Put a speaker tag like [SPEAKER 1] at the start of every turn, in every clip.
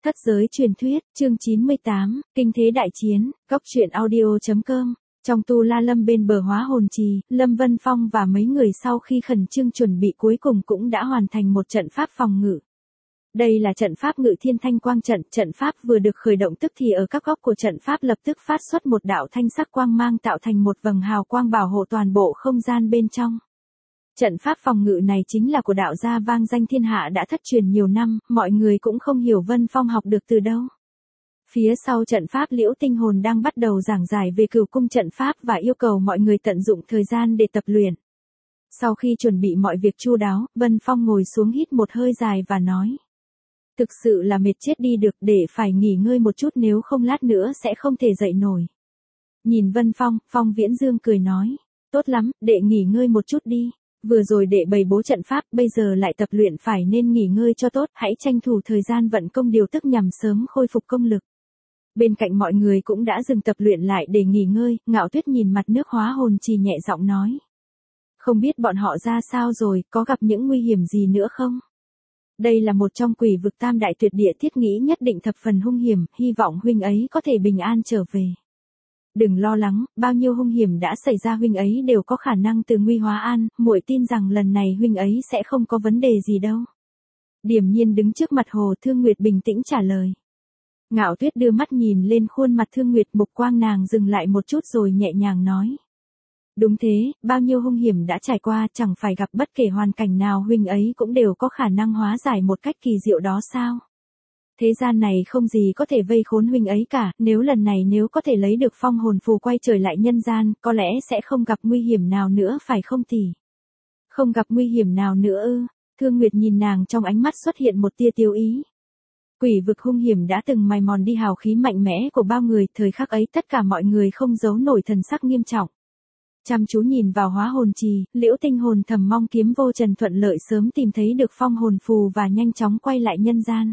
[SPEAKER 1] Thất giới truyền thuyết, chương 98, Kinh thế đại chiến, góc truyện audio.com. Trong Tu La Lâm bên bờ Hóa Hồn Trì, Lâm Vân Phong và mấy người sau khi khẩn trương chuẩn bị cuối cùng cũng đã hoàn thành một trận pháp phòng ngự. Đây là trận pháp Ngự Thiên Thanh Quang trận, trận pháp vừa được khởi động tức thì ở các góc của trận pháp lập tức phát xuất một đạo thanh sắc quang mang tạo thành một vầng hào quang bảo hộ toàn bộ không gian bên trong. Trận pháp phòng ngự này chính là của đạo gia vang danh thiên hạ đã thất truyền nhiều năm, mọi người cũng không hiểu Vân Phong học được từ đâu. Phía sau trận pháp Liễu Tinh Hồn đang bắt đầu giảng giải về cửu cung trận pháp và yêu cầu mọi người tận dụng thời gian để tập luyện. Sau khi chuẩn bị mọi việc chu đáo, Vân Phong ngồi xuống hít một hơi dài và nói. Thực sự là mệt chết đi được, để phải nghỉ ngơi một chút nếu không lát nữa sẽ không thể dậy nổi. Nhìn Vân Phong, Phong Viễn Dương cười nói. Tốt lắm, đệ nghỉ ngơi một chút đi. Vừa rồi đệ bày bố trận pháp, bây giờ lại tập luyện phải nên nghỉ ngơi cho tốt, hãy tranh thủ thời gian vận công điều tức nhằm sớm khôi phục công lực. Bên cạnh mọi người cũng đã dừng tập luyện lại để nghỉ ngơi, Ngạo Tuyết nhìn mặt nước Hóa Hồn Trì nhẹ giọng nói. Không biết bọn họ ra sao rồi, có gặp những nguy hiểm gì nữa không? Đây là một trong quỷ vực tam đại tuyệt địa, thiết nghĩ nhất định thập phần hung hiểm, hy vọng huynh ấy có thể bình an trở về. Đừng lo lắng, bao nhiêu hung hiểm đã xảy ra huynh ấy đều có khả năng từ nguy hóa an, muội tin rằng lần này huynh ấy sẽ không có vấn đề gì đâu. Điềm Nhiên đứng trước mặt Hồ Thương Nguyệt bình tĩnh trả lời. Ngạo Tuyết đưa mắt nhìn lên khuôn mặt Thương Nguyệt, mục quang nàng dừng lại một chút rồi nhẹ nhàng nói. Đúng thế, bao nhiêu hung hiểm đã trải qua, chẳng phải gặp bất kể hoàn cảnh nào huynh ấy cũng đều có khả năng hóa giải một cách kỳ diệu đó sao? Thế gian này không gì có thể vây khốn huynh ấy cả, nếu lần này nếu có thể lấy được phong hồn phù quay trở lại nhân gian, có lẽ sẽ không gặp nguy hiểm nào nữa phải không tỷ? Không gặp nguy hiểm nào nữa ư? Thương Nguyệt nhìn nàng, trong ánh mắt xuất hiện một tia tiêu ý. Quỷ vực hung hiểm đã từng mài mòn đi hào khí mạnh mẽ của bao người, thời khắc ấy tất cả mọi người không giấu nổi thần sắc nghiêm trọng. Chăm chú nhìn vào Hóa Hồn Trì, Liễu Tinh Hồn thầm mong Kiếm Vô Trần thuận lợi sớm tìm thấy được phong hồn phù và nhanh chóng quay lại nhân gian.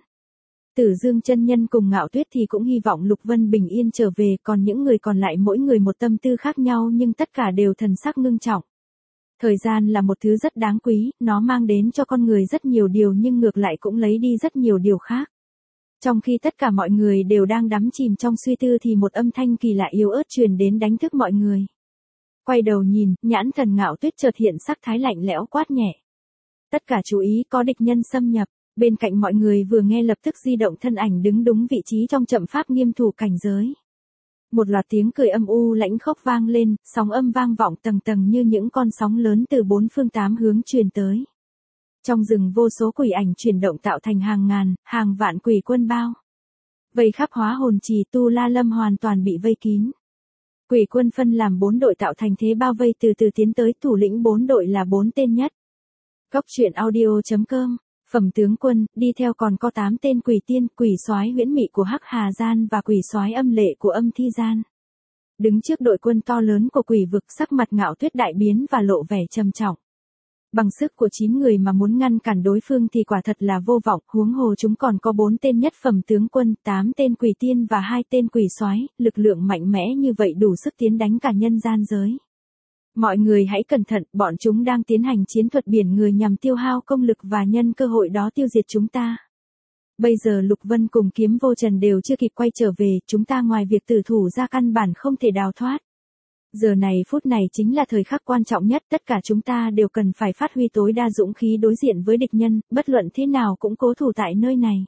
[SPEAKER 1] Tử Dương chân nhân cùng Ngạo Tuyết thì cũng hy vọng Lục Vân bình yên trở về, còn những người còn lại mỗi người một tâm tư khác nhau nhưng tất cả đều thần sắc ngưng trọng. Thời gian là một thứ rất đáng quý, nó mang đến cho con người rất nhiều điều nhưng ngược lại cũng lấy đi rất nhiều điều khác. Trong khi tất cả mọi người đều đang đắm chìm trong suy tư thì một âm thanh kỳ lạ yếu ớt truyền đến đánh thức mọi người. Quay đầu nhìn, nhãn thần Ngạo Tuyết chợt hiện sắc thái lạnh lẽo quát nhẹ. Tất cả chú ý, có địch nhân xâm nhập. Bên cạnh mọi người vừa nghe lập tức di động thân ảnh đứng đúng vị trí trong trận pháp nghiêm thủ cảnh giới. Một loạt tiếng cười âm u lãnh khốc vang lên, sóng âm vang vọng tầng tầng như những con sóng lớn từ bốn phương tám hướng truyền tới. Trong rừng vô số quỷ ảnh chuyển động tạo thành hàng ngàn, hàng vạn quỷ quân bao. Vây khắp Hóa Hồn Trì, Tu La Lâm hoàn toàn bị vây kín. Quỷ quân phân làm 4 đội tạo thành thế bao vây từ từ tiến tới, thủ lĩnh 4 đội là 4 tên nhất. Góc truyện audio.com. Phẩm tướng quân, đi theo còn có 8 tên quỷ tiên, quỷ soái huyễn mị của Hắc Hà Gian và quỷ soái âm lệ của Âm Thi Gian. Đứng trước đội quân to lớn của quỷ vực, sắc mặt Ngạo Tuyết đại biến và lộ vẻ trầm trọng. Bằng sức của 9 người mà muốn ngăn cản đối phương thì quả thật là vô vọng, huống hồ chúng còn có 4 tên nhất phẩm tướng quân, 8 tên quỷ tiên và 2 tên quỷ soái, lực lượng mạnh mẽ như vậy đủ sức tiến đánh cả nhân gian giới. Mọi người hãy cẩn thận, bọn chúng đang tiến hành chiến thuật biển người nhằm tiêu hao công lực và nhân cơ hội đó tiêu diệt chúng ta. Bây giờ Lục Vân cùng Kiếm Vô Trần đều chưa kịp quay trở về, chúng ta ngoài việc tử thủ ra căn bản không thể đào thoát. Giờ này phút này chính là thời khắc quan trọng nhất, tất cả chúng ta đều cần phải phát huy tối đa dũng khí đối diện với địch nhân, bất luận thế nào cũng cố thủ tại nơi này.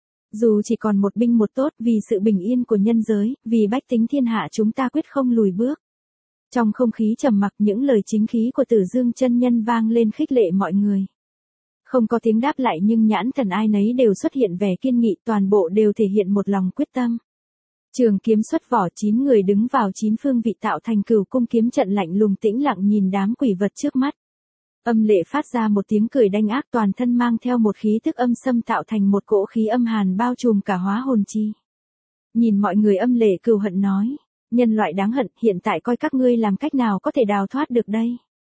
[SPEAKER 1] Dù chỉ còn một binh một tốt, vì sự bình yên của nhân giới, vì bách tính thiên hạ chúng ta quyết không lùi bước. Trong không khí trầm mặc, những lời chính khí của Tử Dương chân nhân vang lên khích lệ mọi người. Không có tiếng đáp lại nhưng nhãn thần ai nấy đều xuất hiện vẻ kiên nghị, toàn bộ đều thể hiện một lòng quyết tâm. Trường kiếm xuất vỏ, 9 người đứng vào 9 phương vị tạo thành cửu cung kiếm trận, lạnh lùng tĩnh lặng nhìn đám quỷ vật trước mắt. Âm lệ phát ra một tiếng cười đanh ác, toàn thân mang theo một khí tức âm xâm tạo thành một cỗ khí âm hàn bao trùm cả Hóa Hồn Trì. Nhìn mọi người, âm lệ cừu hận nói. Nhân loại đáng hận, hiện tại coi các ngươi làm cách nào có thể đào thoát được đây.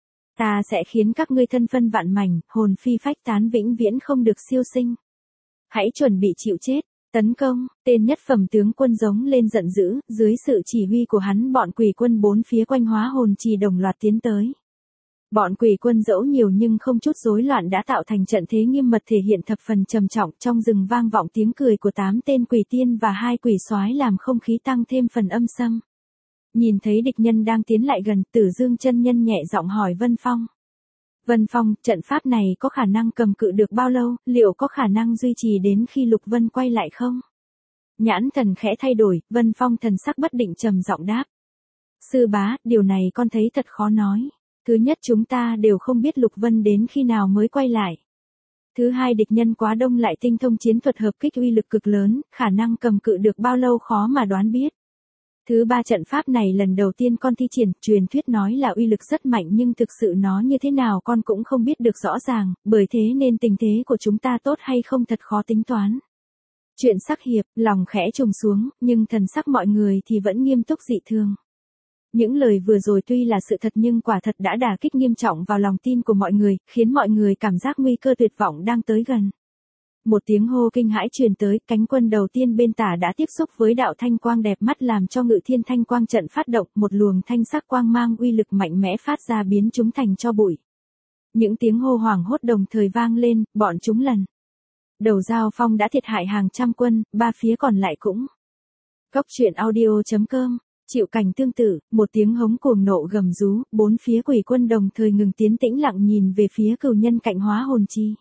[SPEAKER 1] Ta sẽ khiến các ngươi thân phân vạn mảnh, hồn phi phách tán, vĩnh viễn không được siêu sinh. Hãy chuẩn bị chịu chết. Tấn công, tên nhất phẩm tướng quân giống lên giận dữ, dưới sự chỉ huy của hắn bọn quỷ quân 4 phía quanh Hóa Hồn Trì đồng loạt tiến tới. Bọn quỷ quân dẫu nhiều nhưng không chút rối loạn đã tạo thành trận thế nghiêm mật thể hiện thập phần trầm trọng, trong rừng vang vọng tiếng cười của 8 tên quỷ tiên và 2 quỷ soái làm không khí tăng thêm phần âm sâm. Nhìn thấy địch nhân đang tiến lại gần, Tử Dương chân nhân nhẹ giọng hỏi Vân Phong. Vân Phong, trận pháp này có khả năng cầm cự được bao lâu, liệu có khả năng duy trì đến khi Lục Vân quay lại không? Nhãn thần khẽ thay đổi, Vân Phong thần sắc bất định trầm giọng đáp. Sư bá, điều này con thấy thật khó nói. Thứ nhất, chúng ta đều không biết Lục Vân đến khi nào mới quay lại. Thứ hai, địch nhân quá đông lại tinh thông chiến thuật hợp kích uy lực cực lớn, khả năng cầm cự được bao lâu khó mà đoán biết. Thứ ba, trận pháp này lần đầu tiên con thi triển, truyền thuyết nói là uy lực rất mạnh nhưng thực sự nó như thế nào con cũng không biết được rõ ràng, bởi thế nên tình thế của chúng ta tốt hay không thật khó tính toán. Chuyện sắc hiệp, lòng khẽ trùng xuống, nhưng thần sắc mọi người thì vẫn nghiêm túc dị thường. Những lời vừa rồi tuy là sự thật nhưng quả thật đã đả kích nghiêm trọng vào lòng tin của mọi người, khiến mọi người cảm giác nguy cơ tuyệt vọng đang tới gần. Một tiếng hô kinh hãi truyền tới, cánh quân đầu tiên bên tả đã tiếp xúc với đạo thanh quang đẹp mắt làm cho Ngự Thiên Thanh Quang trận phát động, một luồng thanh sắc quang mang uy lực mạnh mẽ phát ra biến chúng thành tro bụi. Những tiếng hô hoảng hốt đồng thời vang lên, bọn chúng lần đầu giao phong đã thiệt hại hàng trăm quân, 3 phía còn lại cũng. Góc truyện audio.com. Chịu cảnh tương tự, một tiếng hống cuồng nộ gầm rú, 4 phía quỷ quân đồng thời ngừng tiến tĩnh lặng nhìn về phía cừu nhân cạnh hóa hồn chi.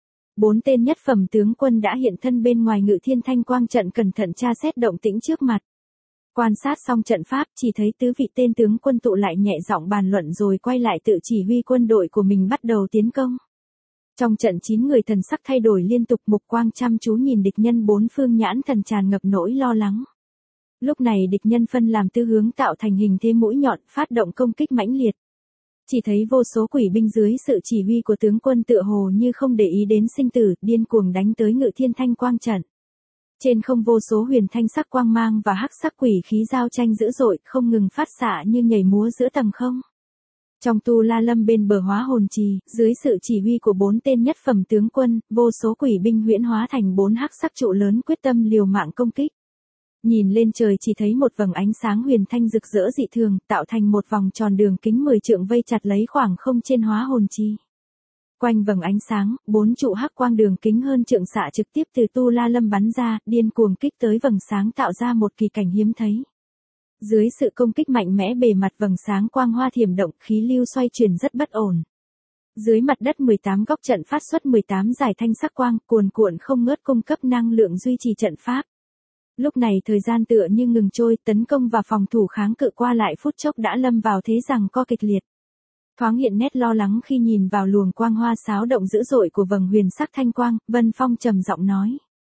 [SPEAKER 1] 4 tên nhất phẩm tướng quân đã hiện thân bên ngoài Ngự Thiên Thanh Quang trận cẩn thận tra xét động tĩnh trước mặt. Quan sát xong trận pháp, chỉ thấy tứ vị tên tướng quân tụ lại nhẹ giọng bàn luận rồi quay lại tự chỉ huy quân đội của mình bắt đầu tiến công. Trong trận 9 người thần sắc thay đổi liên tục, mục quang chăm chú nhìn địch nhân 4 phương, nhãn thần tràn ngập nỗi lo lắng. Lúc này địch nhân phân làm tư hướng tạo thành hình thế mũi nhọn, phát động công kích mãnh liệt. Chỉ thấy vô số quỷ binh dưới sự chỉ huy của tướng quân tựa hồ như không để ý đến sinh tử, điên cuồng đánh tới Ngự Thiên Thanh Quang trận. Trên không vô số huyền thanh sắc quang mang và hắc sắc quỷ khí giao tranh dữ dội, không ngừng phát xạ như nhảy múa giữa tầng không. Trong Tu La Lâm bên bờ hóa hồn trì, dưới sự chỉ huy của 4 tên nhất phẩm tướng quân, vô số quỷ binh huyễn hóa thành 4 hắc sắc trụ lớn quyết tâm liều mạng công kích. Nhìn lên trời chỉ thấy một vầng ánh sáng huyền thanh rực rỡ dị thường, tạo thành một vòng tròn đường kính 10 trượng vây chặt lấy khoảng không trên hóa hồn chi. Quanh vầng ánh sáng, 4 trụ hắc quang đường kính hơn trượng xạ trực tiếp từ Tu La Lâm bắn ra, điên cuồng kích tới vầng sáng tạo ra một kỳ cảnh hiếm thấy. Dưới sự công kích mạnh mẽ bề mặt vầng sáng quang hoa thiểm động, khí lưu xoay chuyển rất bất ổn. Dưới mặt đất 18 góc trận phát xuất 18 giải thanh sắc quang, cuồn cuộn không ngớt cung cấp năng lượng duy trì trận pháp. Lúc này thời gian tựa như ngừng trôi, tấn công và phòng thủ kháng cự qua lại phút chốc đã lâm vào thế giằng co kịch liệt. Thoáng hiện nét lo lắng khi nhìn vào luồng quang hoa xáo động dữ dội của vầng huyền sắc thanh quang, Vân Phong trầm giọng nói.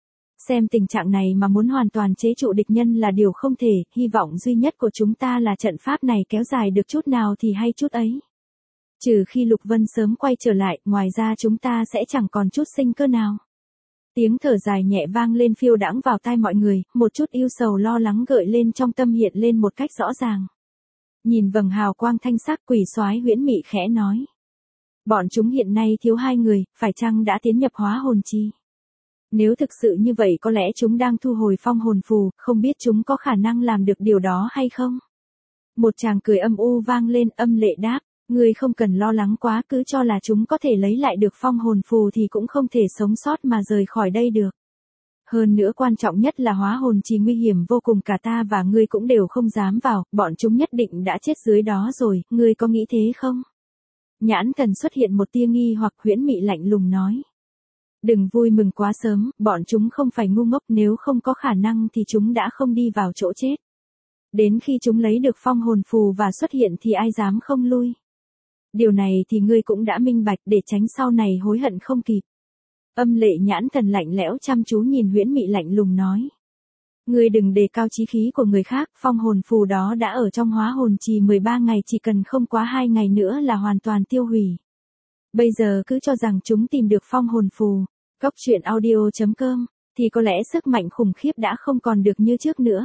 [SPEAKER 1] Xem tình trạng này mà muốn hoàn toàn chế trụ địch nhân là điều không thể, hy vọng duy nhất của chúng ta là trận pháp này kéo dài được chút nào thì hay chút ấy. Trừ khi Lục Vân sớm quay trở lại, ngoài ra chúng ta sẽ chẳng còn chút sinh cơ nào. Tiếng thở dài nhẹ vang lên phiêu đãng vào tai mọi người, một chút ưu sầu lo lắng gợi lên trong tâm hiện lên một cách rõ ràng. Nhìn vầng hào quang thanh sắc, quỷ soái Huyễn Mị khẽ nói. Bọn chúng hiện nay thiếu 2 người, phải chăng đã tiến nhập hóa hồn chi? Nếu thực sự như vậy có lẽ chúng đang thu hồi phong hồn phù, không biết chúng có khả năng làm được điều đó hay không? Một chàng cười âm u vang lên, âm lệ đáp. Ngươi không cần lo lắng quá, cứ cho là chúng có thể lấy lại được phong hồn phù thì cũng không thể sống sót mà rời khỏi đây được. Hơn nữa quan trọng nhất là hóa hồn trì nguy hiểm vô cùng, cả ta và ngươi cũng đều không dám vào, bọn chúng nhất định đã chết dưới đó rồi, ngươi có nghĩ thế không? Nhãn thần xuất hiện một tia nghi hoặc, Huyễn Mị lạnh lùng nói. Đừng vui mừng quá sớm, bọn chúng không phải ngu ngốc, nếu không có khả năng thì chúng đã không đi vào chỗ chết. Đến khi chúng lấy được phong hồn phù và xuất hiện thì ai dám không lui. Điều này thì ngươi cũng đã minh bạch, để tránh sau này hối hận không kịp. Âm lệ nhãn thần lạnh lẽo chăm chú nhìn Huyễn Mị lạnh lùng nói. Ngươi đừng đề cao chí khí của người khác, phong hồn phù đó đã ở trong hóa hồn trì 13 ngày, chỉ cần không quá 2 ngày nữa là hoàn toàn tiêu hủy. Bây giờ cứ cho rằng chúng tìm được phong hồn phù, góc truyện audio.com, thì có lẽ sức mạnh khủng khiếp đã không còn được như trước nữa.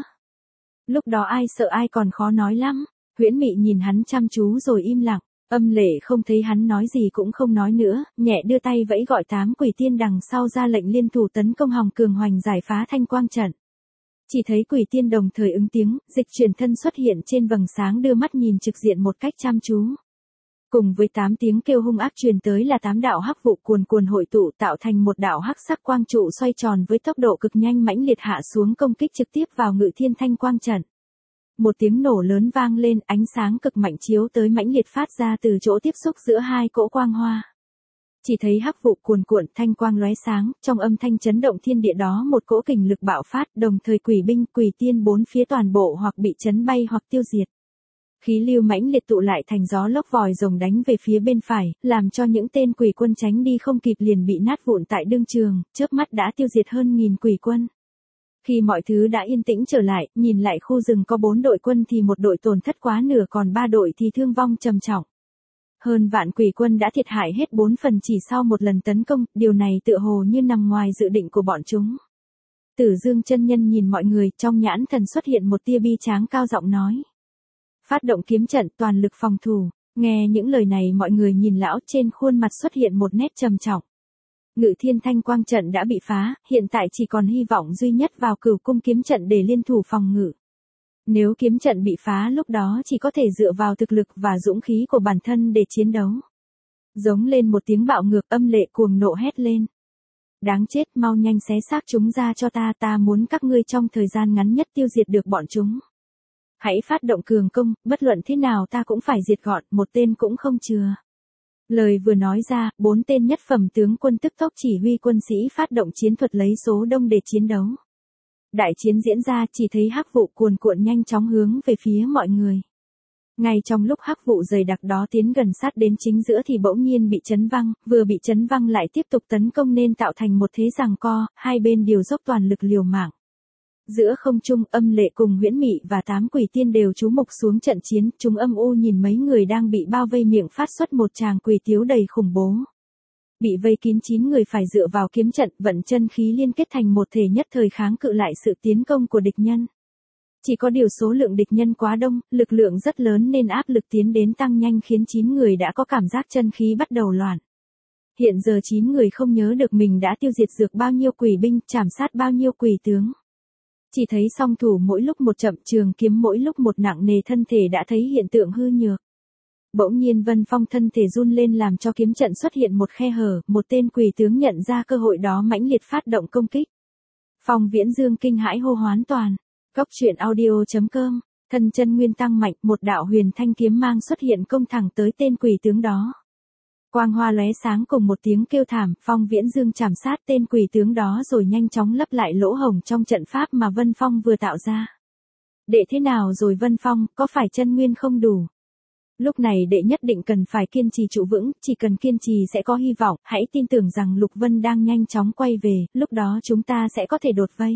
[SPEAKER 1] Lúc đó ai sợ ai còn khó nói lắm. Huyễn Mị nhìn hắn chăm chú rồi im lặng. Âm lệ không thấy hắn nói gì cũng không nói nữa, nhẹ đưa tay vẫy gọi 8 quỷ tiên đằng sau ra lệnh liên thủ tấn công Hồng Cường Hoành giải phá thanh quang trận. Chỉ thấy quỷ tiên đồng thời ứng tiếng, dịch chuyển thân xuất hiện trên vầng sáng đưa mắt nhìn trực diện một cách chăm chú. Cùng với 8 tiếng kêu hung ác truyền tới là 8 đạo hắc vụ cuồn cuồn hội tụ tạo thành một đạo hắc sắc quang trụ xoay tròn với tốc độ cực nhanh mãnh liệt hạ xuống công kích trực tiếp vào Ngự Thiên Thanh Quang trận. Một tiếng nổ lớn vang lên, ánh sáng cực mạnh chiếu tới mãnh liệt phát ra từ chỗ tiếp xúc giữa hai cỗ quang hoa. Chỉ thấy hắc vụ cuồn cuộn, thanh quang lóe sáng, trong âm thanh chấn động thiên địa đó một cỗ kình lực bạo phát, đồng thời quỷ binh, quỷ tiên bốn phía toàn bộ hoặc bị chấn bay hoặc tiêu diệt. Khí lưu mãnh liệt tụ lại thành gió lốc vòi rồng đánh về phía bên phải, làm cho những tên quỷ quân tránh đi không kịp liền bị nát vụn tại đương trường, chớp mắt đã tiêu diệt hơn 1000 quỷ quân. Khi mọi thứ đã yên tĩnh trở lại, nhìn lại khu rừng có 4 đội quân thì một đội tổn thất quá nửa, còn 3 đội thì thương vong trầm trọng. Hơn vạn quỷ quân đã thiệt hại hết 4 phần chỉ sau một lần tấn công, điều này tựa hồ như nằm ngoài dự định của bọn chúng. Tử Dương chân nhân nhìn mọi người, trong nhãn thần xuất hiện một tia bi tráng, cao giọng nói: phát động kiếm trận, toàn lực phòng thủ. Nghe những lời này mọi người nhìn lão, trên khuôn mặt xuất hiện một nét trầm trọng. Ngự Thiên Thanh Quang trận đã bị phá, hiện tại chỉ còn hy vọng duy nhất vào Cửu Cung kiếm trận để liên thủ phòng ngự. Nếu kiếm trận bị phá lúc đó chỉ có thể dựa vào thực lực và dũng khí của bản thân để chiến đấu. Giống lên một tiếng bạo ngược, âm lệ cuồng nộ hét lên: đáng chết, mau nhanh xé xác chúng ra cho ta, ta muốn các ngươi trong thời gian ngắn nhất tiêu diệt được bọn chúng. Hãy phát động cường công, bất luận thế nào ta cũng phải diệt gọn, một tên cũng không chừa. Lời vừa nói ra, 4 tên nhất phẩm tướng quân tức tốc chỉ huy quân sĩ phát động chiến thuật lấy số đông để chiến đấu. Đại chiến diễn ra, chỉ thấy hắc vụ cuồn cuộn nhanh chóng hướng về phía mọi người. Ngay trong lúc hắc vụ dày đặc đó tiến gần sát đến chính giữa thì bỗng nhiên bị chấn văng, vừa bị chấn văng lại tiếp tục tấn công nên tạo thành một thế giằng co, hai bên đều dốc toàn lực liều mạng. Giữa không trung, Âm Lệ cùng Huyễn Mị và 8 quỷ tiên đều chú mục xuống trận chiến, chúng âm u nhìn mấy người đang bị bao vây miệng phát xuất một tràng quỷ tiếu đầy khủng bố. Bị vây kín 9 người phải dựa vào kiếm trận, vận chân khí liên kết thành một thể nhất thời kháng cự lại sự tiến công của địch nhân. Chỉ có điều số lượng địch nhân quá đông, lực lượng rất lớn nên áp lực tiến đến tăng nhanh khiến 9 người đã có cảm giác chân khí bắt đầu loạn. Hiện giờ 9 người không nhớ được mình đã tiêu diệt dược bao nhiêu quỷ binh, trảm sát bao nhiêu quỷ tướng. Chỉ thấy song thủ mỗi lúc một chậm, trường kiếm mỗi lúc một nặng nề, thân thể đã thấy hiện tượng hư nhược. Bỗng nhiên Vân Phong thân thể run lên làm cho kiếm trận xuất hiện một khe hở, một tên quỷ tướng nhận ra cơ hội đó mãnh liệt phát động công kích. Phong Viễn Dương kinh hãi hô hoán toàn. Góc truyện audio.com, thân chân nguyên tăng mạnh, một đạo huyền thanh kiếm mang xuất hiện công thẳng tới tên quỷ tướng đó. Quang hoa lóe sáng cùng một tiếng kêu thảm, Phong Viễn Dương chảm sát tên quỷ tướng đó rồi nhanh chóng lấp lại lỗ hổng trong trận pháp mà Vân Phong vừa tạo ra. Đệ thế nào rồi Vân Phong, có phải chân nguyên không đủ? Lúc này đệ nhất định cần phải kiên trì trụ vững, chỉ cần kiên trì sẽ có hy vọng, hãy tin tưởng rằng Lục Vân đang nhanh chóng quay về, lúc đó chúng ta sẽ có thể đột vây.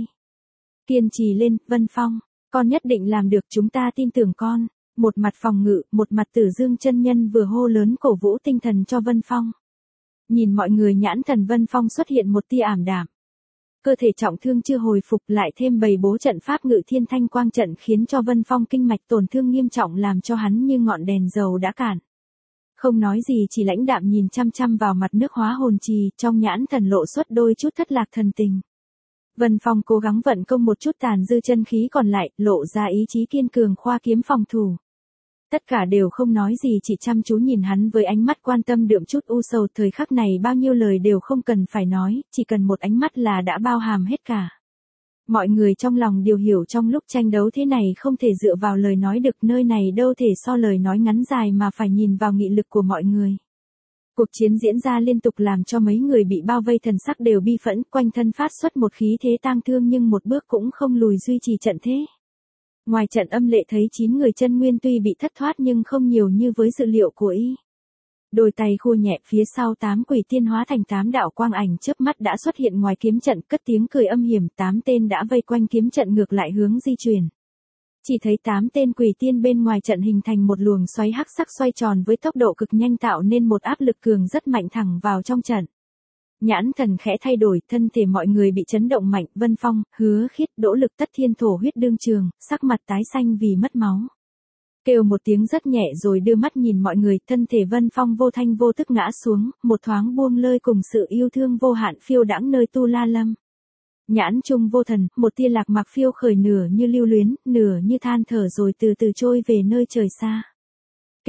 [SPEAKER 1] Kiên trì lên, Vân Phong, con nhất định làm được, chúng ta tin tưởng con. Một mặt phòng ngự, một mặt Tử Dương chân nhân vừa hô lớn cổ vũ tinh thần cho Vân Phong. Nhìn mọi người, nhãn thần Vân Phong xuất hiện một tia ảm đạm. Cơ thể trọng thương chưa hồi phục, lại thêm bày bố trận pháp Ngự Thiên Thanh Quang trận khiến cho Vân Phong kinh mạch tổn thương nghiêm trọng làm cho hắn như ngọn đèn dầu đã cạn. Không nói gì, chỉ lãnh đạm nhìn chăm chăm vào mặt nước hóa hồn trì, trong nhãn thần lộ xuất đôi chút thất lạc thần tình. Vân Phong cố gắng vận công một chút tàn dư chân khí còn lại, lộ ra ý chí kiên cường khoa kiếm phòng thủ. Tất cả đều không nói gì, chỉ chăm chú nhìn hắn với ánh mắt quan tâm đượm chút u sầu, thời khắc này bao nhiêu lời đều không cần phải nói, chỉ cần một ánh mắt là đã bao hàm hết cả. Mọi người trong lòng đều hiểu trong lúc tranh đấu thế này không thể dựa vào lời nói được, nơi này đâu thể so lời nói ngắn dài mà phải nhìn vào nghị lực của mọi người. Cuộc chiến diễn ra liên tục làm cho mấy người bị bao vây thần sắc đều bi phẫn, quanh thân phát xuất một khí thế tang thương nhưng một bước cũng không lùi duy trì trận thế. Ngoài trận Âm Lệ thấy 9 người chân nguyên tuy bị thất thoát nhưng không nhiều như với dự liệu của y. Đôi tay khua nhẹ, phía sau 8 quỷ tiên hóa thành 8 đạo quang ảnh chớp mắt đã xuất hiện ngoài kiếm trận, cất tiếng cười âm hiểm, 8 tên đã vây quanh kiếm trận ngược lại hướng di chuyển. Chỉ thấy 8 tên quỷ tiên bên ngoài trận hình thành một luồng xoáy hắc sắc xoay tròn với tốc độ cực nhanh tạo nên một áp lực cường rất mạnh thẳng vào trong trận. Nhãn thần khẽ thay đổi, thân thể mọi người bị chấn động mạnh, Vân Phong, Hứa Khiết, Đỗ Lực tất thiên thổ huyết đương trường, sắc mặt tái xanh vì mất máu. Kêu một tiếng rất nhẹ rồi đưa mắt nhìn mọi người, thân thể Vân Phong vô thanh vô tức ngã xuống, một thoáng buông lơi cùng sự yêu thương vô hạn phiêu đãng nơi Tu La Lâm. Nhãn trung vô thần, một tia lạc mạc phiêu khởi, nửa như lưu luyến, nửa như than thở rồi từ từ trôi về nơi trời xa.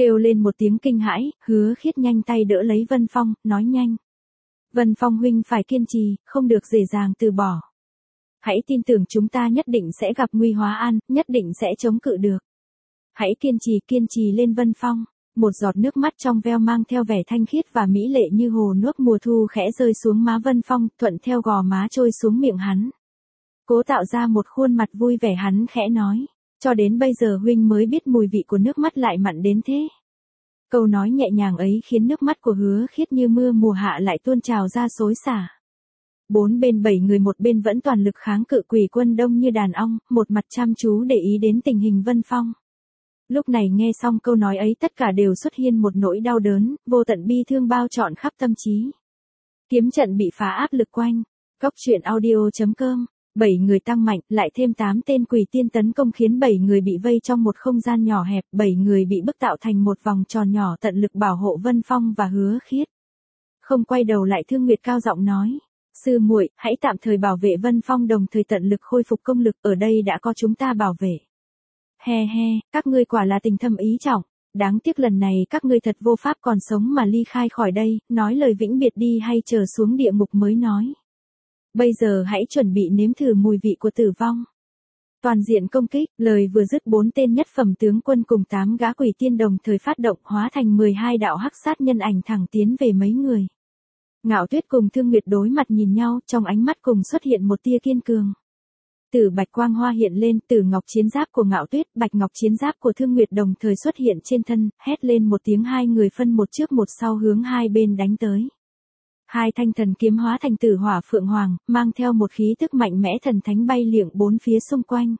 [SPEAKER 1] Kêu lên một tiếng kinh hãi, Hứa Khiết nhanh tay đỡ lấy Vân Phong, nói nhanh. Vân Phong huynh phải kiên trì, không được dễ dàng từ bỏ. Hãy tin tưởng chúng ta nhất định sẽ gặp nguy hóa an, nhất định sẽ chống cự được. Hãy kiên trì lên Vân Phong. Một giọt nước mắt trong veo mang theo vẻ thanh khiết và mỹ lệ như hồ nước mùa thu khẽ rơi xuống má Vân Phong, thuận theo gò má trôi xuống miệng hắn. Cố tạo ra một khuôn mặt vui vẻ, hắn khẽ nói. Cho đến bây giờ huynh mới biết mùi vị của nước mắt lại mặn đến thế. Câu nói nhẹ nhàng ấy khiến nước mắt của Hứa Khiết như mưa mùa hạ lại tuôn trào ra xối xả. Bốn bên 7 người một bên vẫn toàn lực kháng cự quỷ quân đông như đàn ong, một mặt chăm chú để ý đến tình hình Vân Phong. Lúc này nghe xong câu nói ấy tất cả đều xuất hiện một nỗi đau đớn, vô tận bi thương bao trọn khắp tâm trí. Kiếm trận bị phá áp lực quanh. Góc truyện audio.com. 7 người tăng mạnh, lại thêm 8 tên quỷ tiên tấn công khiến 7 người bị vây trong một không gian nhỏ hẹp, 7 người bị bức tạo thành một vòng tròn nhỏ tận lực bảo hộ Vân Phong và Hứa Khiết. Không quay đầu lại Thương Nguyệt cao giọng nói. Sư muội, hãy tạm thời bảo vệ Vân Phong đồng thời tận lực khôi phục công lực, ở đây đã có chúng ta bảo vệ. He he, các ngươi quả là tình thâm ý trọng, đáng tiếc lần này các ngươi thật vô pháp còn sống mà ly khai khỏi đây, nói lời vĩnh biệt đi hay chờ xuống địa ngục mới nói. Bây giờ hãy chuẩn bị nếm thử mùi vị của tử vong. Toàn diện công kích, lời vừa dứt 4 tên nhất phẩm tướng quân cùng 8 gã quỷ tiên đồng thời phát động hóa thành 12 đạo hắc sát nhân ảnh thẳng tiến về mấy người. Ngạo Tuyết cùng Thương Nguyệt đối mặt nhìn nhau, trong ánh mắt cùng xuất hiện một tia kiên cường. Tử bạch quang hoa hiện lên, tử ngọc chiến giáp của Ngạo Tuyết, bạch ngọc chiến giáp của Thương Nguyệt đồng thời xuất hiện trên thân, hét lên một tiếng, hai người phân một trước một sau hướng hai bên đánh tới. Hai thanh thần kiếm hóa thành tử hỏa phượng hoàng, mang theo một khí tức mạnh mẽ thần thánh bay liệng bốn phía xung quanh.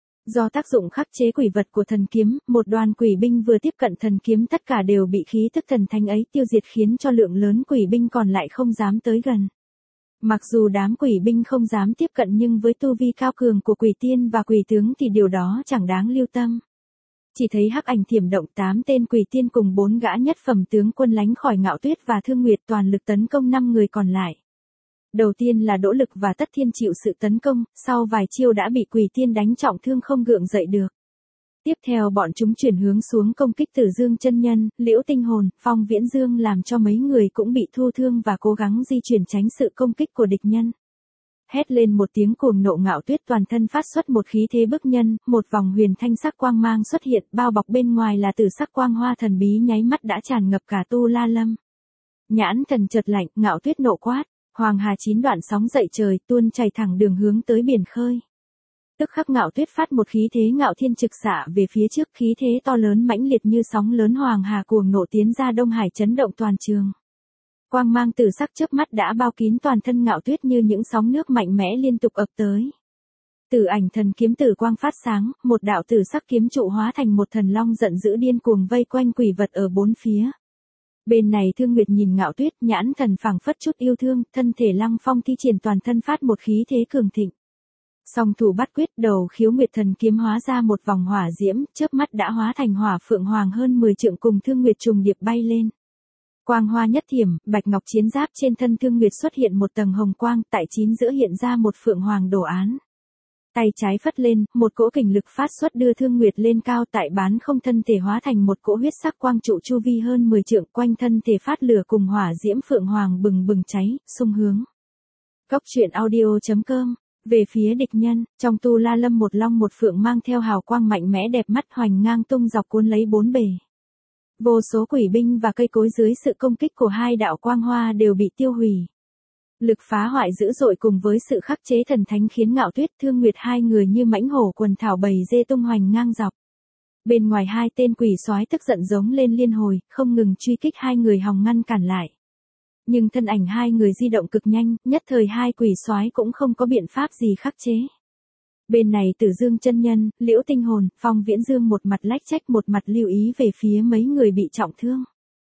[SPEAKER 1] Do tác dụng khắc chế quỷ vật của thần kiếm, một đoàn quỷ binh vừa tiếp cận thần kiếm tất cả đều bị khí tức thần thánh ấy tiêu diệt khiến cho lượng lớn quỷ binh còn lại không dám tới gần. Mặc dù đám quỷ binh không dám tiếp cận nhưng với tu vi cao cường của quỷ tiên và quỷ tướng thì điều đó chẳng đáng lưu tâm. Chỉ thấy hắc ảnh thiểm động 8 tên quỷ tiên cùng 4 gã nhất phẩm tướng quân lánh khỏi Ngạo Tuyết và Thương Nguyệt toàn lực tấn công 5 người còn lại. Đầu tiên là Đỗ Lực và Tất Thiên chịu sự tấn công, sau vài chiêu đã bị quỷ tiên đánh trọng thương không gượng dậy được. Tiếp theo bọn chúng chuyển hướng xuống công kích Tử Dương chân nhân, Liễu Tinh Hồn, Phong Viễn Dương làm cho mấy người cũng bị thu thương và cố gắng di chuyển tránh sự công kích của địch nhân. Hét lên một tiếng cuồng nộ, Ngạo Tuyết toàn thân phát xuất một khí thế bức nhân, một vòng huyền thanh sắc quang mang xuất hiện, bao bọc bên ngoài là tử sắc quang hoa thần bí nháy mắt đã tràn ngập cả Tu La Lâm. Nhãn thần chợt lạnh, Ngạo Tuyết nộ quát, Hoàng Hà 9 đoạn sóng dậy trời, tuôn chảy thẳng đường hướng tới biển khơi. Tức khắc Ngạo Tuyết phát một khí thế ngạo thiên trực xạ về phía trước, khí thế to lớn mãnh liệt như sóng lớn Hoàng Hà cuồng nộ tiến ra Đông Hải chấn động toàn trường. Quang mang tử sắc chớp mắt đã bao kín toàn thân Ngạo Tuyết như những sóng nước mạnh mẽ liên tục ập tới. Tử ảnh thần kiếm tử quang phát sáng, một đạo tử sắc kiếm trụ hóa thành một thần long giận dữ điên cuồng vây quanh quỷ vật ở bốn phía. Bên này Thương Nguyệt nhìn Ngạo Tuyết, nhãn thần phảng phất chút yêu thương, thân thể Lăng Phong thi triển toàn thân phát một khí thế cường thịnh. Song thủ bắt quyết, đầu khiếu nguyệt thần kiếm hóa ra một vòng hỏa diễm, chớp mắt đã hóa thành hỏa phượng hoàng hơn 10 trượng cùng Thương Nguyệt trùng điệp bay lên. Quang hoa nhất thiểm, bạch ngọc chiến giáp trên thân Thương Nguyệt xuất hiện một tầng hồng quang, tại chín giữa hiện ra một phượng hoàng đồ án. Tay trái phất lên, một cỗ kình lực phát xuất đưa Thương Nguyệt lên cao, tại bán không thân thể hóa thành một cỗ huyết sắc quang trụ chu vi hơn 10 trượng, quanh thân thể phát lửa cùng hỏa diễm phượng hoàng bừng bừng cháy, xung hướng. Góc truyện audio.com. Về phía địch nhân, trong Tu La Lâm một long một phượng mang theo hào quang mạnh mẽ đẹp mắt hoành ngang tung dọc cuốn lấy bốn bề. Vô số quỷ binh và cây cối dưới sự công kích của hai đạo quang hoa đều bị tiêu hủy. Lực phá hoại dữ dội cùng với sự khắc chế thần thánh khiến Ngạo Tuyết, Thương Nguyệt hai người như mãnh hổ quần thảo bầy dê tung hoành ngang dọc. Bên ngoài hai tên quỷ soái tức giận giống lên liên hồi, không ngừng truy kích hai người hòng ngăn cản lại. Nhưng thân ảnh hai người di động cực nhanh, nhất thời hai quỷ soái cũng không có biện pháp gì khắc chế. Bên này Tử Dương chân nhân, Liễu Tinh Hồn, Phong Viễn Dương một mặt lách trách một mặt lưu ý về phía mấy người bị trọng thương.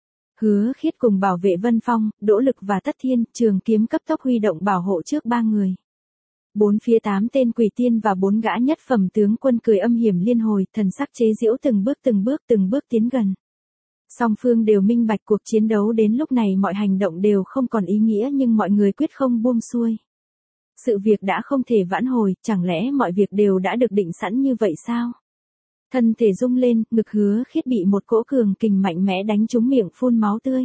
[SPEAKER 1] Hứa Khiết cùng bảo vệ Vân Phong, Đỗ Lực và Tất Thiên, trường kiếm cấp tốc huy động bảo hộ trước ba người. Bốn phía 8 tên quỷ tiên và 4 gã nhất phẩm tướng quân cười âm hiểm liên hồi, thần sắc chế giễu từng bước tiến gần. Song phương đều minh bạch cuộc chiến đấu đến lúc này mọi hành động đều không còn ý nghĩa nhưng mọi người quyết không buông xuôi. Sự việc đã không thể vãn hồi, chẳng lẽ mọi việc đều đã được định sẵn như vậy sao? Thân thể rung lên, ngực Hứa Khiết bị một cỗ cường kình mạnh mẽ đánh trúng miệng phun máu tươi.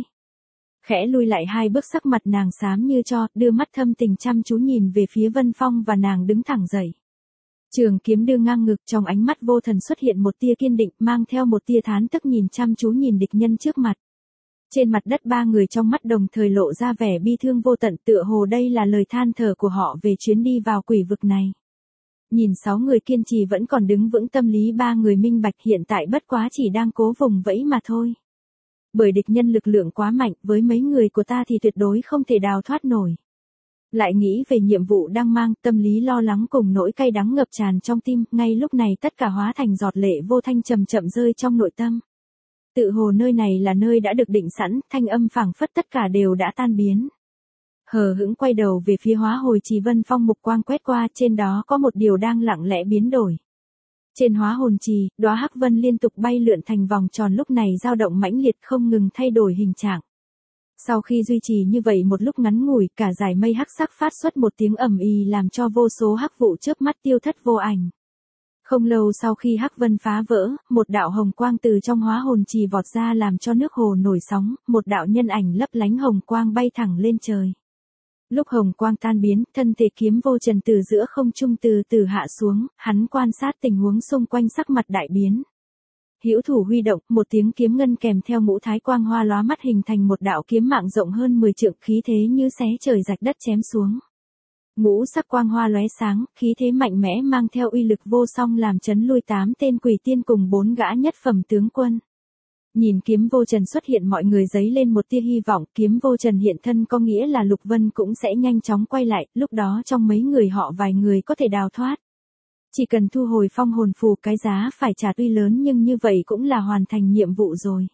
[SPEAKER 1] Khẽ lui lại 2 bước, sắc mặt nàng xám như tro, đưa mắt thâm tình chăm chú nhìn về phía Vân Phong và nàng đứng thẳng dậy. Trường kiếm đưa ngang ngực, trong ánh mắt vô thần xuất hiện một tia kiên định, mang theo một tia thán tức nhìn chăm chú nhìn địch nhân trước mặt. Trên mặt đất 3 người trong mắt đồng thời lộ ra vẻ bi thương vô tận, tựa hồ đây là lời than thở của họ về chuyến đi vào quỷ vực này. Nhìn 6 người kiên trì vẫn còn đứng vững, tâm lý 3 người minh bạch hiện tại bất quá chỉ đang cố vùng vẫy mà thôi. Bởi địch nhân lực lượng quá mạnh, với mấy người của ta thì tuyệt đối không thể đào thoát nổi. Lại nghĩ về nhiệm vụ đang mang, tâm lý lo lắng cùng nỗi cay đắng ngập tràn trong tim, ngay lúc này tất cả hóa thành giọt lệ vô thanh chậm chậm rơi trong nội tâm. Tự hồ nơi này là nơi đã được định sẵn, thanh âm phảng phất tất cả đều đã tan biến. Hờ hững quay đầu về phía Hóa Hồi Trì, Vân Phong mục quang quét qua, trên đó có một điều đang lặng lẽ biến đổi. Trên Hóa Hồn Trì, đóa hắc vân liên tục bay lượn thành vòng tròn, lúc này dao động mãnh liệt không ngừng thay đổi hình trạng. Sau khi duy trì như vậy một lúc ngắn ngủi, cả dải mây hắc sắc phát xuất một tiếng ầm ì làm cho vô số hắc vụ chớp mắt tiêu thất vô ảnh. Không lâu sau khi hắc vân phá vỡ, một đạo hồng quang từ trong Hóa Hồn Trì vọt ra làm cho nước hồ nổi sóng, một đạo nhân ảnh lấp lánh hồng quang bay thẳng lên trời. Lúc hồng quang tan biến, thân thể Kiếm Vô Trần từ giữa không trung từ từ hạ xuống, hắn quan sát tình huống xung quanh, sắc mặt đại biến. Hữu thủ huy động, một tiếng kiếm ngân kèm theo ngũ thái quang hoa lóa mắt hình thành một đạo kiếm mạng rộng hơn 10 trượng, khí thế như xé trời rạch đất chém xuống. Ngũ sắc quang hoa lóe sáng, khí thế mạnh mẽ mang theo uy lực vô song làm chấn lui 8 tên quỷ tiên cùng 4 gã nhất phẩm tướng quân. Nhìn Kiếm Vô Trần xuất hiện, mọi người dấy lên một tia hy vọng, Kiếm Vô Trần hiện thân có nghĩa là Lục Vân cũng sẽ nhanh chóng quay lại, lúc đó trong mấy người họ vài người có thể đào thoát. Chỉ cần thu hồi phong hồn phù, cái giá phải trả tuy lớn nhưng như vậy cũng là hoàn thành nhiệm vụ rồi.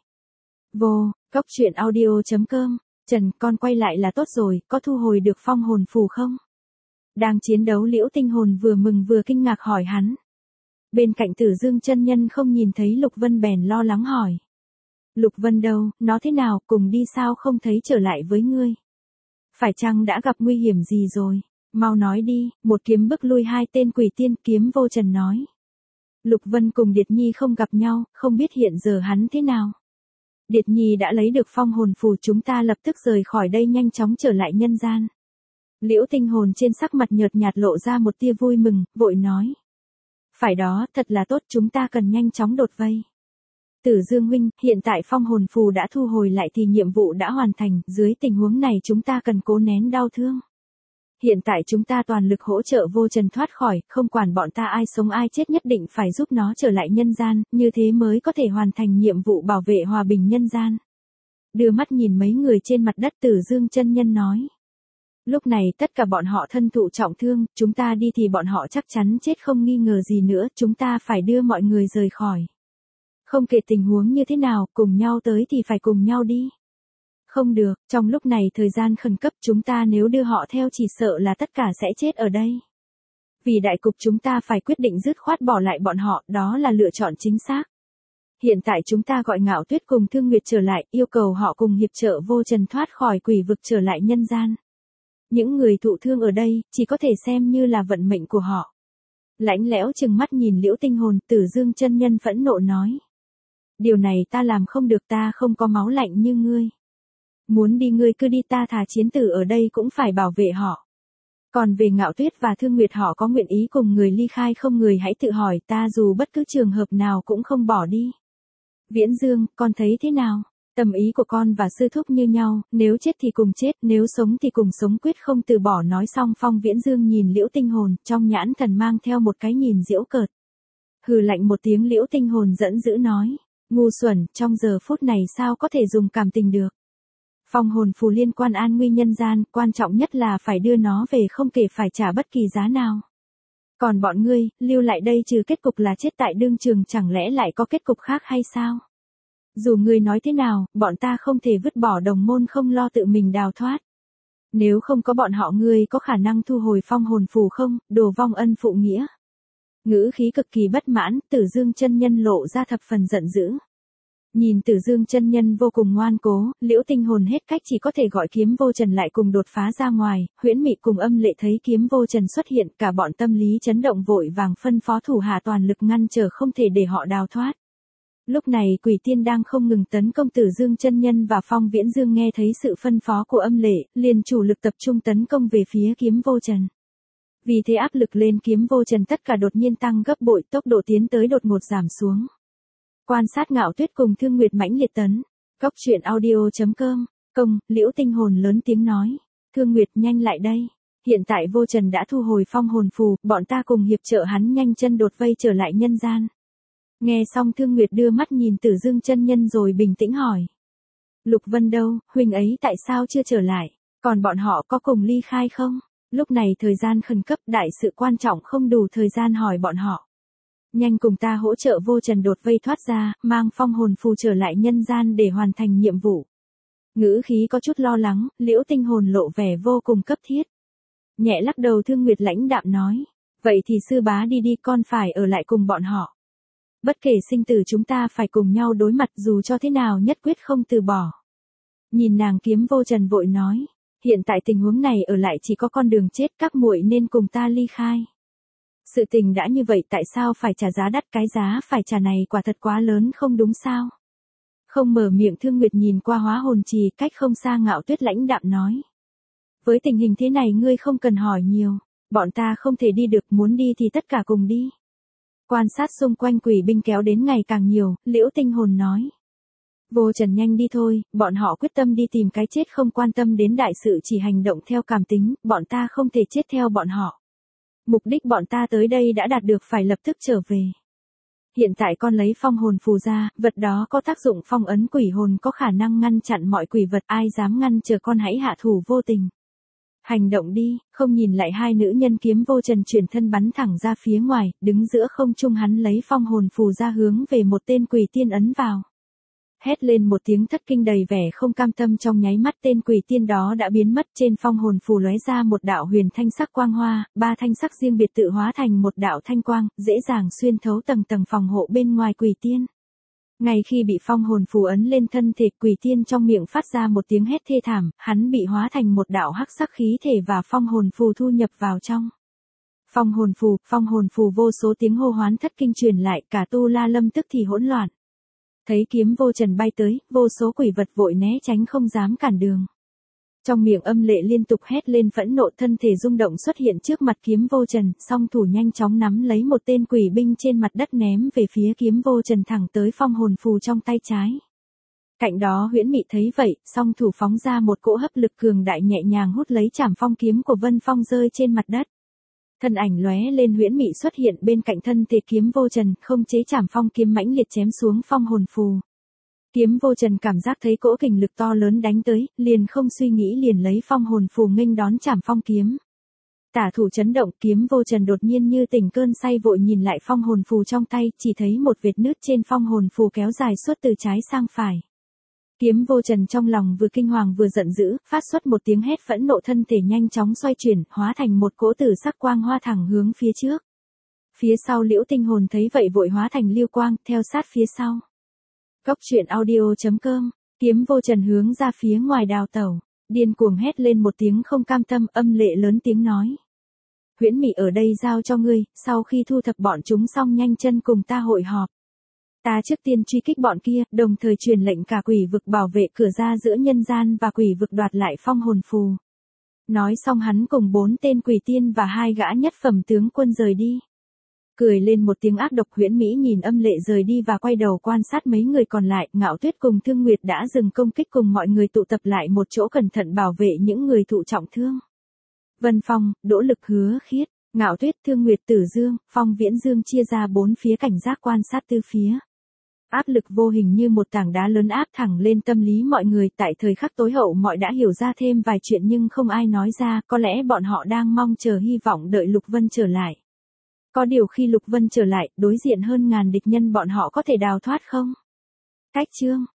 [SPEAKER 1] Vô, Cốc Truyện Audio.com, Trần, con quay lại là tốt rồi, có thu hồi được phong hồn phù không? Đang chiến đấu Liễu Tinh Hồn vừa mừng vừa kinh ngạc hỏi hắn. Bên cạnh Tử Dương chân nhân không nhìn thấy Lục Vân bèn lo lắng hỏi. Lục Vân đâu, nó thế nào, cùng đi sao không thấy trở lại với ngươi? Phải chăng đã gặp nguy hiểm gì rồi? Mau nói đi, một kiếm bức lui 2 tên quỷ tiên, Kiếm Vô Trần nói. Lục Vân cùng Điệt Nhi không gặp nhau, không biết hiện giờ hắn thế nào. Điệt Nhi đã lấy được phong hồn phù, chúng ta lập tức rời khỏi đây nhanh chóng trở lại nhân gian. Liễu Tinh Hồn trên sắc mặt nhợt nhạt lộ ra một tia vui mừng, vội nói. Phải đó, thật là tốt, chúng ta cần nhanh chóng đột vây. Tử Dương huynh, hiện tại phong hồn phù đã thu hồi lại thì nhiệm vụ đã hoàn thành, dưới tình huống này chúng ta cần cố nén đau thương. Hiện tại chúng ta toàn lực hỗ trợ Vô Trần thoát khỏi, không quản bọn ta ai sống ai chết, nhất định phải giúp nó trở lại nhân gian, như thế mới có thể hoàn thành nhiệm vụ bảo vệ hòa bình nhân gian. Đưa mắt nhìn mấy người trên mặt đất, Tử Dương chân nhân nói. Lúc này tất cả bọn họ thân thụ trọng thương, chúng ta đi thì bọn họ chắc chắn chết không nghi ngờ gì nữa, chúng ta phải đưa mọi người rời khỏi. Không kể tình huống như thế nào, cùng nhau tới thì phải cùng nhau đi. Không được, trong lúc này thời gian khẩn cấp, chúng ta nếu đưa họ theo chỉ sợ là tất cả sẽ chết ở đây. Vì đại cục chúng ta phải quyết định dứt khoát bỏ lại bọn họ, đó là lựa chọn chính xác. Hiện tại chúng ta gọi Ngạo Tuyết cùng Thương Nguyệt trở lại, yêu cầu họ cùng hiệp trợ Vô Trần thoát khỏi quỷ vực trở lại nhân gian. Những người thụ thương ở đây, chỉ có thể xem như là vận mệnh của họ. Lãnh lẽo chừng mắt nhìn Liễu Tinh Hồn, Tử Dương chân nhân phẫn nộ nói. Điều này ta làm không được, ta không có máu lạnh như ngươi. Muốn đi ngươi cứ đi, ta thà chiến tử ở đây cũng phải bảo vệ họ. Còn về Ngạo Tuyết và Thương Nguyệt họ có nguyện ý cùng người ly khai không, người hãy tự hỏi, ta dù bất cứ trường hợp nào cũng không bỏ đi. Viễn Dương, con thấy thế nào? Tâm ý của con và sư thúc như nhau, nếu chết thì cùng chết, nếu sống thì cùng sống, quyết không từ bỏ. Nói xong Phong Viễn Dương nhìn Liễu Tinh Hồn, trong nhãn thần mang theo một cái nhìn giễu cợt. Hừ lạnh một tiếng, Liễu Tinh Hồn giận dữ nói. Ngu xuẩn, trong giờ phút này sao có thể dùng cảm tình được. Phong hồn phù liên quan an nguy nhân gian, quan trọng nhất là phải đưa nó về, không kể phải trả bất kỳ giá nào. Còn bọn ngươi, lưu lại đây trừ kết cục là chết tại đương trường, chẳng lẽ lại có kết cục khác hay sao? Dù ngươi nói thế nào, bọn ta không thể vứt bỏ đồng môn không lo tự mình đào thoát. Nếu không có bọn họ, ngươi có khả năng thu hồi phong hồn phù không, đồ vong ân phụ nghĩa. Ngữ khí cực kỳ bất mãn, Tử Dương chân nhân lộ ra thập phần giận dữ. Nhìn Tử Dương chân nhân vô cùng ngoan cố, Liễu Tinh Hồn hết cách chỉ có thể gọi Kiếm Vô Trần lại cùng đột phá ra ngoài, Huyễn Mị cùng Âm Lệ thấy Kiếm Vô Trần xuất hiện, cả bọn tâm lý chấn động vội vàng phân phó thủ hạ toàn lực ngăn trở không thể để họ đào thoát. Lúc này Quỷ Tiên đang không ngừng tấn công Tử Dương chân nhân và Phong Viễn Dương nghe thấy sự phân phó của Âm Lệ, liền chủ lực tập trung tấn công về phía Kiếm Vô Trần. Vì thế áp lực lên Kiếm Vô Trần tất cả đột nhiên tăng gấp bội, tốc độ tiến tới đột ngột giảm xuống. Quan sát Ngạo Tuyết cùng Thương Nguyệt mãnh liệt tấn. Góc truyện audio.com. Công, Liễu Tinh Hồn lớn tiếng nói. Thương Nguyệt nhanh lại đây. Hiện tại Vô Trần đã thu hồi phong hồn phù, bọn ta cùng hiệp trợ hắn nhanh chân đột vây trở lại nhân gian. Nghe xong Thương Nguyệt đưa mắt nhìn Tử Dương chân nhân rồi bình tĩnh hỏi. Lục Vân đâu, huynh ấy tại sao chưa trở lại? Còn bọn họ có cùng ly khai không? Lúc này thời gian khẩn cấp, đại sự quan trọng không đủ thời gian hỏi bọn họ. Nhanh cùng ta hỗ trợ Vô Trần đột vây thoát ra, mang phong hồn phù trở lại nhân gian để hoàn thành nhiệm vụ. Ngữ khí có chút lo lắng, Liễu Tinh Hồn lộ vẻ vô cùng cấp thiết. Nhẹ lắc đầu Thương Nguyệt lãnh đạm nói. Vậy thì sư bá đi đi, con phải ở lại cùng bọn họ. Bất kể sinh tử chúng ta phải cùng nhau đối mặt, dù cho thế nào nhất quyết không từ bỏ. Nhìn nàng Kiếm Vô Trần vội nói. Hiện tại tình huống này ở lại chỉ có con đường chết, các muội nên cùng ta ly khai. Sự tình đã như vậy tại sao phải trả giá đắt, cái giá phải trả này quả thật quá lớn không đúng sao? Không mở miệng Thương Nguyệt nhìn qua hóa hồn trì cách không xa Ngạo Tuyết lãnh đạm nói. Với tình hình thế này ngươi không cần hỏi nhiều, bọn ta không thể đi được, muốn đi thì tất cả cùng đi. Quan sát xung quanh quỷ binh kéo đến ngày càng nhiều, Liễu Tinh Hồn nói. Vô Trần nhanh đi thôi, bọn họ quyết tâm đi tìm cái chết không quan tâm đến đại sự chỉ hành động theo cảm tính, bọn ta không thể chết theo bọn họ. Mục đích bọn ta tới đây đã đạt được, phải lập tức trở về. Hiện tại con lấy phong hồn phù ra, vật đó có tác dụng phong ấn quỷ hồn, có khả năng ngăn chặn mọi quỷ vật, ai dám ngăn trở con hãy hạ thủ vô tình. Hành động đi, không nhìn lại hai nữ nhân. Kiếm Vô Trần chuyển thân bắn thẳng ra phía ngoài, đứng giữa không trung hắn lấy phong hồn phù ra hướng về một tên quỷ tiên ấn vào. Hét lên một tiếng thất kinh đầy vẻ không cam tâm, trong nháy mắt tên quỷ tiên đó đã biến mất, trên phong hồn phù lóe ra một đạo huyền thanh sắc quang hoa, ba thanh sắc riêng biệt tự hóa thành một đạo thanh quang, dễ dàng xuyên thấu tầng tầng phòng hộ bên ngoài quỷ tiên. Ngay khi bị phong hồn phù ấn lên thân thể, quỷ tiên trong miệng phát ra một tiếng hét thê thảm, hắn bị hóa thành một đạo hắc sắc khí thể và phong hồn phù thu nhập vào trong. Phong hồn phù, vô số tiếng hô hoán thất kinh truyền lại, cả Tu La Lâm tức thì hỗn loạn. Thấy Kiếm Vô Trần bay tới, vô số quỷ vật vội né tránh không dám cản đường. Trong miệng Âm Lệ liên tục hét lên phẫn nộ, thân thể rung động xuất hiện trước mặt Kiếm Vô Trần, song thủ nhanh chóng nắm lấy một tên quỷ binh trên mặt đất ném về phía Kiếm Vô Trần thẳng tới phong hồn phù trong tay trái. Cạnh đó Huyễn Mị thấy vậy, song thủ phóng ra một cỗ hấp lực cường đại nhẹ nhàng hút lấy trảm phong kiếm của Vân Phong rơi trên mặt đất. Thân ảnh lóe lên, Huyễn Mị xuất hiện bên cạnh thân thể Kiếm Vô Trần, không chế trảm phong kiếm mãnh liệt chém xuống phong hồn phù. Kiếm Vô Trần cảm giác thấy cỗ kình lực to lớn đánh tới, liền không suy nghĩ liền lấy phong hồn phù nghênh đón trảm phong kiếm. Tả thủ chấn động, Kiếm Vô Trần đột nhiên như tỉnh cơn say vội nhìn lại phong hồn phù trong tay, chỉ thấy một vệt nứt trên phong hồn phù kéo dài suốt từ trái sang phải. Kiếm Vô Trần trong lòng vừa kinh hoàng vừa giận dữ, phát xuất một tiếng hét phẫn nộ, thân thể nhanh chóng xoay chuyển, hóa thành một cỗ tử sắc quang hoa thẳng hướng phía trước. Phía sau Liễu Tinh Hồn thấy vậy vội hóa thành lưu quang, theo sát phía sau. Góc truyện audio.com. Kiếm Vô Trần hướng ra phía ngoài đào tẩu, điên cuồng hét lên một tiếng không cam tâm, Âm Lệ lớn tiếng nói. Huyễn Mị ở đây giao cho ngươi, sau khi thu thập bọn chúng xong nhanh chân cùng ta hội họp. Ta trước tiên truy kích bọn kia, đồng thời truyền lệnh cả quỷ vực bảo vệ cửa ra giữa nhân gian và quỷ vực đoạt lại phong hồn phù. Nói xong hắn cùng 4 tên quỷ tiên và 2 gã nhất phẩm tướng quân rời đi. Cười lên một tiếng ác độc, Huyễn Mỹ nhìn Âm Lệ rời đi và quay đầu quan sát mấy người còn lại. Ngạo Tuyết cùng Thương Nguyệt đã dừng công kích, cùng mọi người tụ tập lại một chỗ cẩn thận bảo vệ những người thụ trọng thương. Vân Phong, Đỗ Lực, Hứa Khiết, Ngạo Tuyết, Thương Nguyệt, Tử Dương, Phong Viễn Dương chia ra 4 phía cảnh giác quan sát từ phía. Áp lực vô hình như một tảng đá lớn áp thẳng lên tâm lý mọi người. Tại thời khắc tối hậu, mọi đã hiểu ra thêm vài chuyện nhưng không ai nói ra, có lẽ bọn họ đang mong chờ hy vọng đợi Lục Vân trở lại. Có điều khi Lục Vân trở lại, đối diện hơn ngàn địch nhân, bọn họ có thể đào thoát không? Cách chương